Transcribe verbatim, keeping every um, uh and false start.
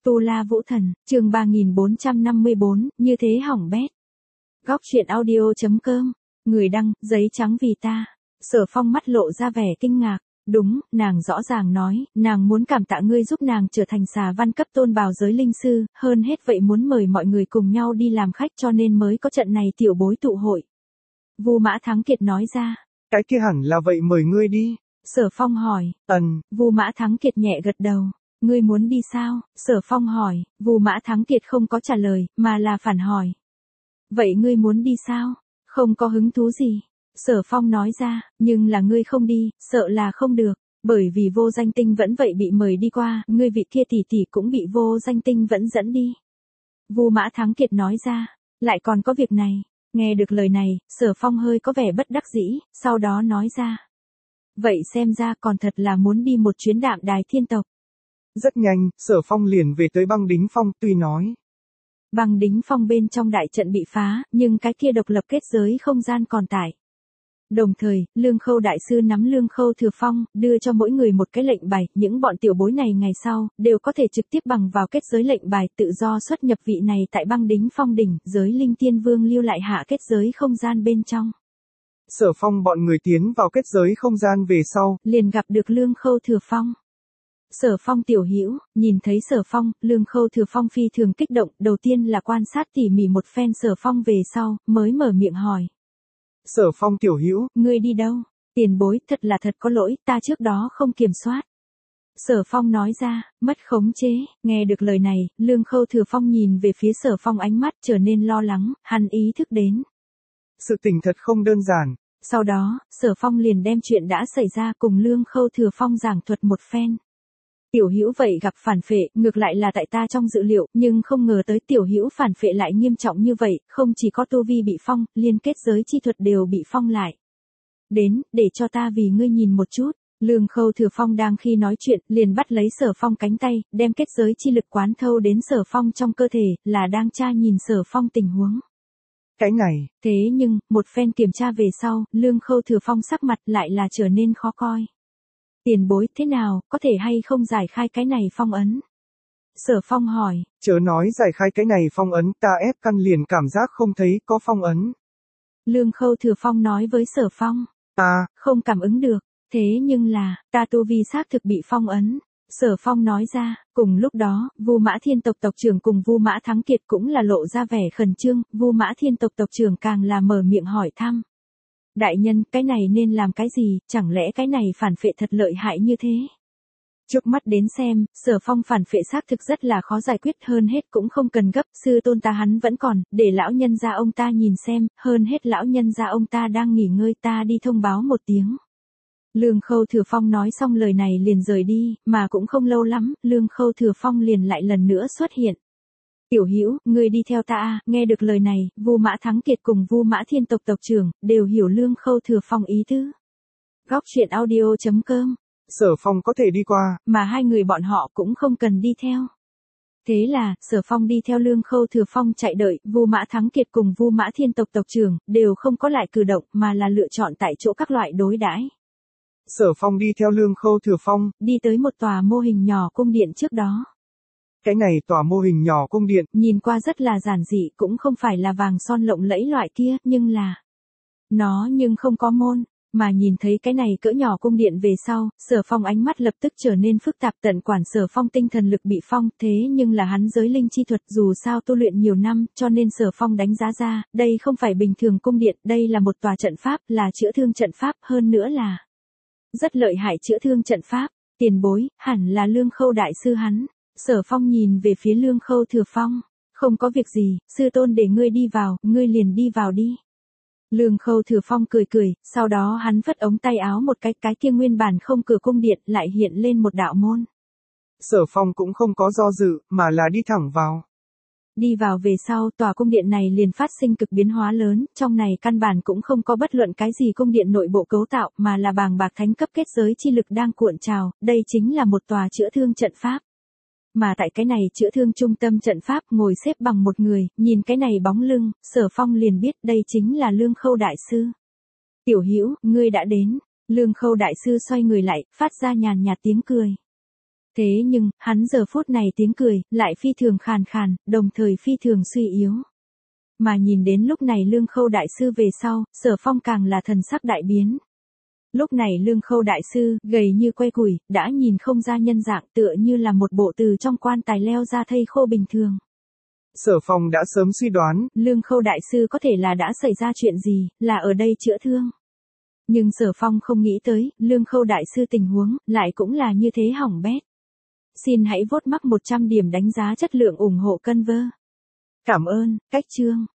Tu La Vũ Thần, chương ba nghìn bốn trăm năm mươi bốn, như thế hỏng bét. Góc truyện audio.com, người đăng, giấy trắng vì ta. Sở Phong mắt lộ ra vẻ kinh ngạc. Đúng, nàng rõ ràng nói, nàng muốn cảm tạ ngươi giúp nàng trở thành xà văn cấp tôn bào giới linh sư, hơn hết vậy muốn mời mọi người cùng nhau đi làm khách cho nên mới có trận này tiểu bối tụ hội. Vu Mã Thắng Kiệt nói ra. Cái kia hẳn là vậy mời ngươi đi. Sở Phong hỏi. Ừm. Vu Mã Thắng Kiệt nhẹ gật đầu. Ngươi muốn đi sao? Sở Phong hỏi. Vu Mã Thắng Kiệt không có trả lời, mà là phản hỏi. Vậy ngươi muốn đi sao? Không có hứng thú gì. Sở Phong nói ra, nhưng là ngươi không đi, sợ là không được, bởi vì Vô Danh Tinh vẫn vậy bị mời đi qua, ngươi vị kia tỷ tỷ cũng bị Vô Danh Tinh vẫn dẫn đi. Vu Mã Thắng Kiệt nói ra, lại còn có việc này. Nghe được lời này, Sở Phong hơi có vẻ bất đắc dĩ, sau đó nói ra. Vậy xem ra còn thật là muốn đi một chuyến Đạm Đài Thiên Tộc. Rất nhanh, Sở Phong liền về tới Băng Đính Phong, tuy nói. Băng Đính Phong bên trong đại trận bị phá, nhưng cái kia độc lập kết giới không gian còn tại. Đồng thời, Lương Khâu đại sư nắm Lương Khâu Thừa Phong, đưa cho mỗi người một cái lệnh bài, những bọn tiểu bối này ngày sau, đều có thể trực tiếp bằng vào kết giới lệnh bài tự do xuất nhập vị này tại Băng Đính Phong đỉnh, giới Linh Tiên Vương lưu lại hạ kết giới không gian bên trong. Sở Phong bọn người tiến vào kết giới không gian về sau, liền gặp được Lương Khâu Thừa Phong. Sở Phong tiểu hữu, nhìn thấy Sở Phong, Lương Khâu Thừa Phong phi thường kích động, đầu tiên là quan sát tỉ mỉ một phen Sở Phong về sau, mới mở miệng hỏi. Sở Phong tiểu hữu, ngươi đi đâu? Tiền bối, thật là thật có lỗi, ta trước đó không kiểm soát. Sở Phong nói ra, mất khống chế, nghe được lời này, Lương Khâu Thừa Phong nhìn về phía Sở Phong ánh mắt trở nên lo lắng, hắn ý thức đến. Sự tình thật không đơn giản. Sau đó, Sở Phong liền đem chuyện đã xảy ra cùng Lương Khâu Thừa Phong giảng thuật một phen. Tiểu Hữu vậy gặp phản phệ, ngược lại là tại ta trong dự liệu, nhưng không ngờ tới Tiểu Hữu phản phệ lại nghiêm trọng như vậy, không chỉ có tu vi bị phong, liên kết giới chi thuật đều bị phong lại. Đến, để cho ta vì ngươi nhìn một chút. Lương Khâu Thừa Phong đang khi nói chuyện, liền bắt lấy Sở Phong cánh tay, đem kết giới chi lực quán thâu đến Sở Phong trong cơ thể, là đang tra nhìn Sở Phong tình huống. Cái này. Thế nhưng, một phen kiểm tra về sau, Lương Khâu Thừa Phong sắc mặt lại là trở nên khó coi. Tiền bối, thế nào, có thể hay không giải khai cái này phong ấn? Sở Phong hỏi. Chớ nói giải khai cái này phong ấn, ta ép căn liền cảm giác không thấy có phong ấn. Lương Khâu Thừa Phong nói với Sở Phong. À. Không cảm ứng được, thế nhưng là, ta tu vi xác thực bị phong ấn. Sở Phong nói ra, cùng lúc đó, Vu Mã Thiên Tộc tộc trưởng cùng Vu Mã Thắng Kiệt cũng là lộ ra vẻ khẩn trương, Vu Mã Thiên Tộc tộc trưởng càng là mở miệng hỏi thăm. Đại nhân, cái này nên làm cái gì, chẳng lẽ cái này phản phệ thật lợi hại như thế? Trước mắt đến xem, Sở Phong phản phệ xác thực rất là khó giải quyết, hơn hết cũng không cần gấp, sư tôn ta hắn vẫn còn, để lão nhân gia ông ta nhìn xem, hơn hết lão nhân gia ông ta đang nghỉ ngơi, ta đi thông báo một tiếng. Lương Khâu Thừa Phong nói xong lời này liền rời đi, mà cũng không lâu lắm, Lương Khâu Thừa Phong liền lại lần nữa xuất hiện. Tiểu Hữu, ngươi đi theo ta. Nghe được lời này, Vu Mã Thắng Kiệt cùng Vu Mã Thiên Tộc tộc trưởng đều hiểu Lương Khâu Thừa Phong ý tứ. Góc truyện audio.com. Sở Phong có thể đi qua, mà hai người bọn họ cũng không cần đi theo. Thế là, Sở Phong đi theo Lương Khâu Thừa Phong chạy đợi, Vu Mã Thắng Kiệt cùng Vu Mã Thiên Tộc tộc trưởng đều không có lại cử động mà là lựa chọn tại chỗ các loại đối đãi. Sở Phong đi theo Lương Khâu Thừa Phong, đi tới một tòa mô hình nhỏ cung điện trước đó. Cái này tòa mô hình nhỏ cung điện, nhìn qua rất là giản dị, cũng không phải là vàng son lộng lẫy loại kia, nhưng là nó nhưng không có môn, mà nhìn thấy cái này cỡ nhỏ cung điện về sau, Sở Phong ánh mắt lập tức trở nên phức tạp, tận quản Sở Phong tinh thần lực bị phong, thế nhưng là hắn giới linh chi thuật dù sao tu luyện nhiều năm, cho nên Sở Phong đánh giá ra, đây không phải bình thường cung điện, đây là một tòa trận pháp, là chữa thương trận pháp, hơn nữa là rất lợi hại chữa thương trận pháp. Tiền bối, hẳn là Lương Khâu đại sư hắn. Sở Phong nhìn về phía Lương Khâu Thừa Phong. Không có việc gì, sư tôn để ngươi đi vào, ngươi liền đi vào đi. Lương Khâu Thừa Phong cười cười, sau đó hắn phất ống tay áo một cái, cái kia nguyên bản không cửa cung điện lại hiện lên một đạo môn. Sở Phong cũng không có do dự, mà là đi thẳng vào. Đi vào về sau, tòa cung điện này liền phát sinh cực biến hóa lớn, trong này căn bản cũng không có bất luận cái gì cung điện nội bộ cấu tạo, mà là bàng bạc thánh cấp kết giới chi lực đang cuộn trào, đây chính là một tòa chữa thương trận pháp. Mà tại cái này chữa thương trung tâm trận pháp ngồi xếp bằng một người, nhìn cái này bóng lưng, Sở Phong liền biết đây chính là Lương Khâu đại sư. Tiểu Hữu, ngươi đã đến. Lương Khâu đại sư xoay người lại, phát ra nhàn nhạt tiếng cười. Thế nhưng, hắn giờ phút này tiếng cười, lại phi thường khàn khàn, đồng thời phi thường suy yếu. Mà nhìn đến lúc này Lương Khâu đại sư về sau, Sở Phong càng là thần sắc đại biến. Lúc này Lương Khâu đại sư, gầy như que củi, đã nhìn không ra nhân dạng, tựa như là một bộ từ trong quan tài leo ra thây khô bình thường. Sở Phong đã sớm suy đoán, Lương Khâu đại sư có thể là đã xảy ra chuyện gì, là ở đây chữa thương. Nhưng Sở Phong không nghĩ tới, Lương Khâu đại sư tình huống, lại cũng là như thế hỏng bét. Xin hãy vote mắc một trăm điểm đánh giá chất lượng ủng hộ Conver. Cảm ơn, cách chương.